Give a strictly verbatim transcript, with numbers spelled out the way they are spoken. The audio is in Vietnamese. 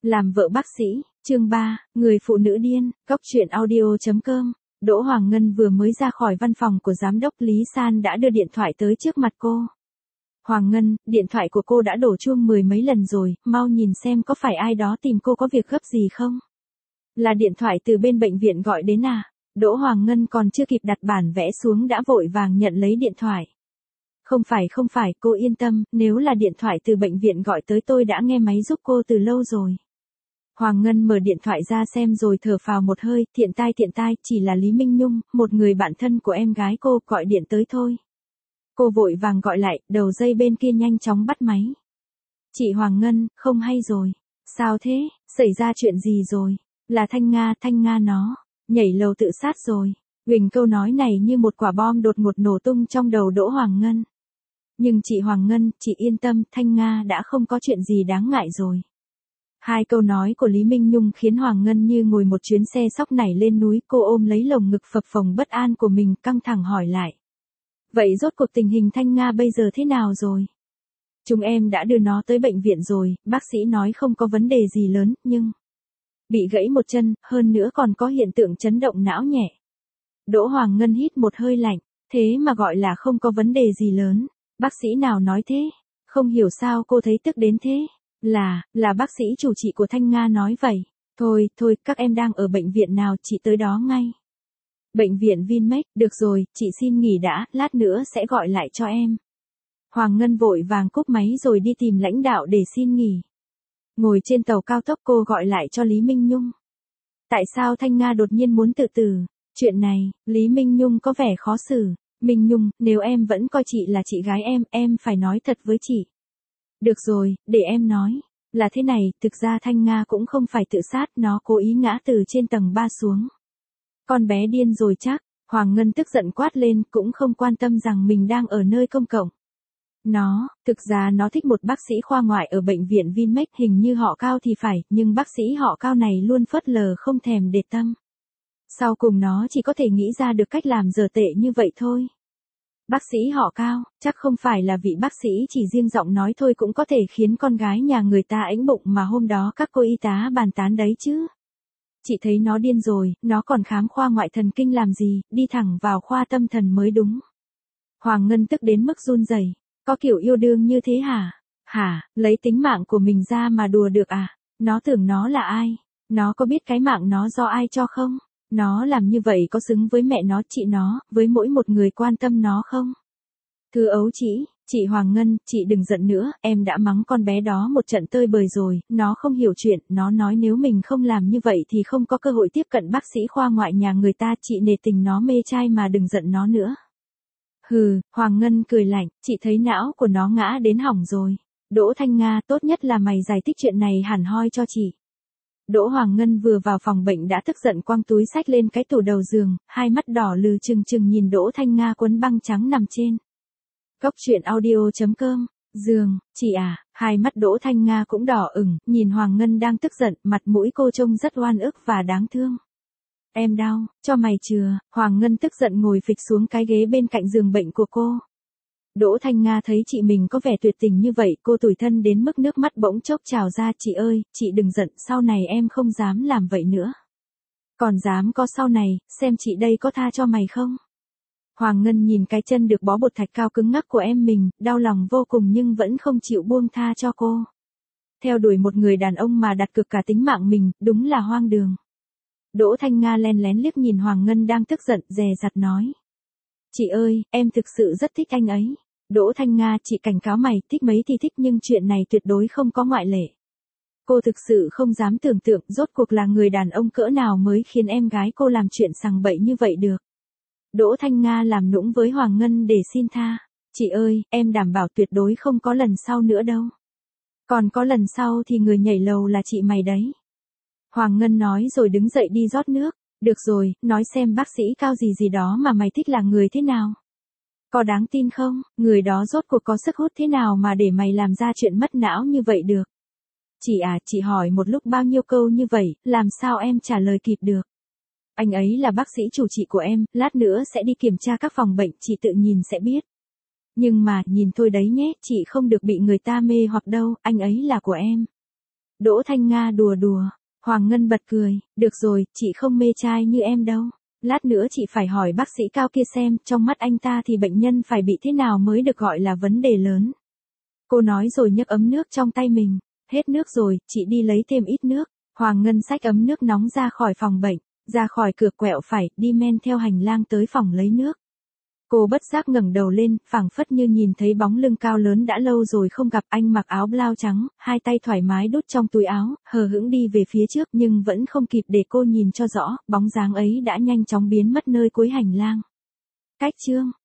Làm vợ bác sĩ, chương ba, người phụ nữ điên, góc truyện audio.com. Đỗ Hoàng Ngân vừa mới ra khỏi văn phòng của giám đốc Lý San đã đưa điện thoại tới trước mặt cô. Hoàng Ngân, điện thoại của cô đã đổ chuông mười mấy lần rồi, mau nhìn xem có phải ai đó tìm cô có việc gấp gì không? Là điện thoại từ bên bệnh viện gọi đến à? Đỗ Hoàng Ngân còn chưa kịp đặt bản vẽ xuống đã vội vàng nhận lấy điện thoại. Không phải không phải, cô yên tâm, nếu là điện thoại từ bệnh viện gọi tới tôi đã nghe máy giúp cô từ lâu rồi. Hoàng Ngân mở điện thoại ra xem rồi thở phào một hơi, thiện tai thiện tai, chỉ là Lý Minh Nhung, một người bạn thân của em gái cô, gọi điện tới thôi. Cô vội vàng gọi lại, đầu dây bên kia nhanh chóng bắt máy. Chị Hoàng Ngân, không hay rồi. Sao thế, xảy ra chuyện gì rồi? Là Thanh Nga, Thanh Nga nó, nhảy lầu tự sát rồi. Huỳnh câu nói này như một quả bom đột ngột nổ tung trong đầu Đỗ Hoàng Ngân. Nhưng chị Hoàng Ngân, chị yên tâm, Thanh Nga đã không có chuyện gì đáng ngại rồi. Hai câu nói của Lý Minh Nhung khiến Hoàng Ngân như ngồi một chuyến xe sóc nảy lên núi, cô ôm lấy lồng ngực phập phồng bất an của mình, căng thẳng hỏi lại. Vậy rốt cuộc tình hình Thanh Nga bây giờ thế nào rồi? Chúng em đã đưa nó tới bệnh viện rồi, bác sĩ nói không có vấn đề gì lớn, nhưng bị gãy một chân, hơn nữa còn có hiện tượng chấn động não nhẹ. Đỗ Hoàng Ngân hít một hơi lạnh, thế mà gọi là không có vấn đề gì lớn, bác sĩ nào nói thế? Không hiểu sao cô thấy tức đến thế. Là, là bác sĩ chủ trị của Thanh Nga nói vậy. Thôi, thôi, các em đang ở bệnh viện nào, chị tới đó ngay. Bệnh viện Vinmec, được rồi, chị xin nghỉ đã, lát nữa sẽ gọi lại cho em. Hoàng Ngân vội vàng cúp máy rồi đi tìm lãnh đạo để xin nghỉ. Ngồi trên tàu cao tốc cô gọi lại cho Lý Minh Nhung. Tại sao Thanh Nga đột nhiên muốn tự tử? Chuyện này, Lý Minh Nhung có vẻ khó xử. Minh Nhung, nếu em vẫn coi chị là chị gái em, em phải nói thật với chị. Được rồi, để em nói. Là thế này, thực ra Thanh Nga cũng không phải tự sát, nó cố ý ngã từ trên tầng ba xuống. Con bé điên rồi chắc. Hoàng Ngân tức giận quát lên, cũng không quan tâm rằng mình đang ở nơi công cộng. Nó, thực ra nó thích một bác sĩ khoa ngoại ở bệnh viện Vinmec, hình như họ Cao thì phải, nhưng bác sĩ họ Cao này luôn phớt lờ không thèm để tâm. Sau cùng nó chỉ có thể nghĩ ra được cách làm dở tệ như vậy thôi. Bác sĩ họ Cao, chắc không phải là vị bác sĩ chỉ riêng giọng nói thôi cũng có thể khiến con gái nhà người ta ánh bụng mà hôm đó các cô y tá bàn tán đấy chứ. Chị thấy nó điên rồi, nó còn khám khoa ngoại thần kinh làm gì, đi thẳng vào khoa tâm thần mới đúng. Hoàng Ngân tức đến mức run rẩy, có kiểu yêu đương như thế hả? Hả, lấy tính mạng của mình ra mà đùa được à? Nó tưởng nó là ai? Nó có biết cái mạng nó do ai cho không? Nó làm như vậy có xứng với mẹ nó, chị nó, với mỗi một người quan tâm nó không? Thư ấu chỉ, chị Hoàng Ngân, chị đừng giận nữa, em đã mắng con bé đó một trận tơi bời rồi, nó không hiểu chuyện, nó nói nếu mình không làm như vậy thì không có cơ hội tiếp cận bác sĩ khoa ngoại nhà người ta, chị nể tình nó mê trai mà đừng giận nó nữa. Hừ, Hoàng Ngân cười lạnh, chị thấy não của nó ngã đến hỏng rồi. Đỗ Thanh Nga, tốt nhất là mày giải thích chuyện này hẳn hoi cho chị. Đỗ Hoàng Ngân vừa vào phòng bệnh đã tức giận quăng túi xách lên cái tủ đầu giường, hai mắt đỏ lừ trừng trừng nhìn Đỗ Thanh Nga quấn băng trắng nằm trên. Góc truyện audio.com, giường, chị à, hai mắt Đỗ Thanh Nga cũng đỏ ửng, nhìn Hoàng Ngân đang tức giận, mặt mũi cô trông rất oan ức và đáng thương. Em đau, cho mày chừa, Hoàng Ngân tức giận ngồi phịch xuống cái ghế bên cạnh giường bệnh của cô. Đỗ Thanh Nga thấy chị mình có vẻ tuyệt tình như vậy, cô tủi thân đến mức nước mắt bỗng chốc trào ra, chị ơi, chị đừng giận, sau này em không dám làm vậy nữa. Còn dám có sau này, xem chị đây có tha cho mày không? Hoàng Ngân nhìn cái chân được bó bột thạch cao cứng ngắc của em mình, đau lòng vô cùng nhưng vẫn không chịu buông tha cho cô. Theo đuổi một người đàn ông mà đặt cược cả tính mạng mình, đúng là hoang đường. Đỗ Thanh Nga len lén liếc nhìn Hoàng Ngân đang tức giận, dè dặt nói. Chị ơi, em thực sự rất thích anh ấy. Đỗ Thanh Nga, chị cảnh cáo mày, thích mấy thì thích nhưng chuyện này tuyệt đối không có ngoại lệ. Cô thực sự không dám tưởng tượng rốt cuộc là người đàn ông cỡ nào mới khiến em gái cô làm chuyện sằng bậy như vậy được. Đỗ Thanh Nga làm nũng với Hoàng Ngân để xin tha. Chị ơi, em đảm bảo tuyệt đối không có lần sau nữa đâu. Còn có lần sau thì người nhảy lầu là chị mày đấy. Hoàng Ngân nói rồi đứng dậy đi rót nước. Được rồi, nói xem bác sĩ Cao gì gì đó mà mày thích là người thế nào? Có đáng tin không? Người đó rốt cuộc có sức hút thế nào mà để mày làm ra chuyện mất não như vậy được? Chị à, chị hỏi một lúc bao nhiêu câu như vậy, làm sao em trả lời kịp được? Anh ấy là bác sĩ chủ trị của em, lát nữa sẽ đi kiểm tra các phòng bệnh, chị tự nhìn sẽ biết. Nhưng mà, nhìn thôi đấy nhé, chị không được bị người ta mê hoặc đâu, anh ấy là của em. Đỗ Thanh Nga đùa đùa. Hoàng Ngân bật cười, được rồi, chị không mê trai như em đâu. Lát nữa chị phải hỏi bác sĩ Cao kia xem, trong mắt anh ta thì bệnh nhân phải bị thế nào mới được gọi là vấn đề lớn. Cô nói rồi nhấc ấm nước trong tay mình. Hết nước rồi, chị đi lấy thêm ít nước. Hoàng Ngân xách ấm nước nóng ra khỏi phòng bệnh, ra khỏi cửa quẹo phải, đi men theo hành lang tới phòng lấy nước. Cô bất giác ngẩng đầu lên, phảng phất như nhìn thấy bóng lưng cao lớn đã lâu rồi không gặp. Anh mặc áo blau trắng, hai tay thoải mái đút trong túi áo, hờ hững đi về phía trước nhưng vẫn không kịp để cô nhìn cho rõ, bóng dáng ấy đã nhanh chóng biến mất nơi cuối hành lang. Cách chương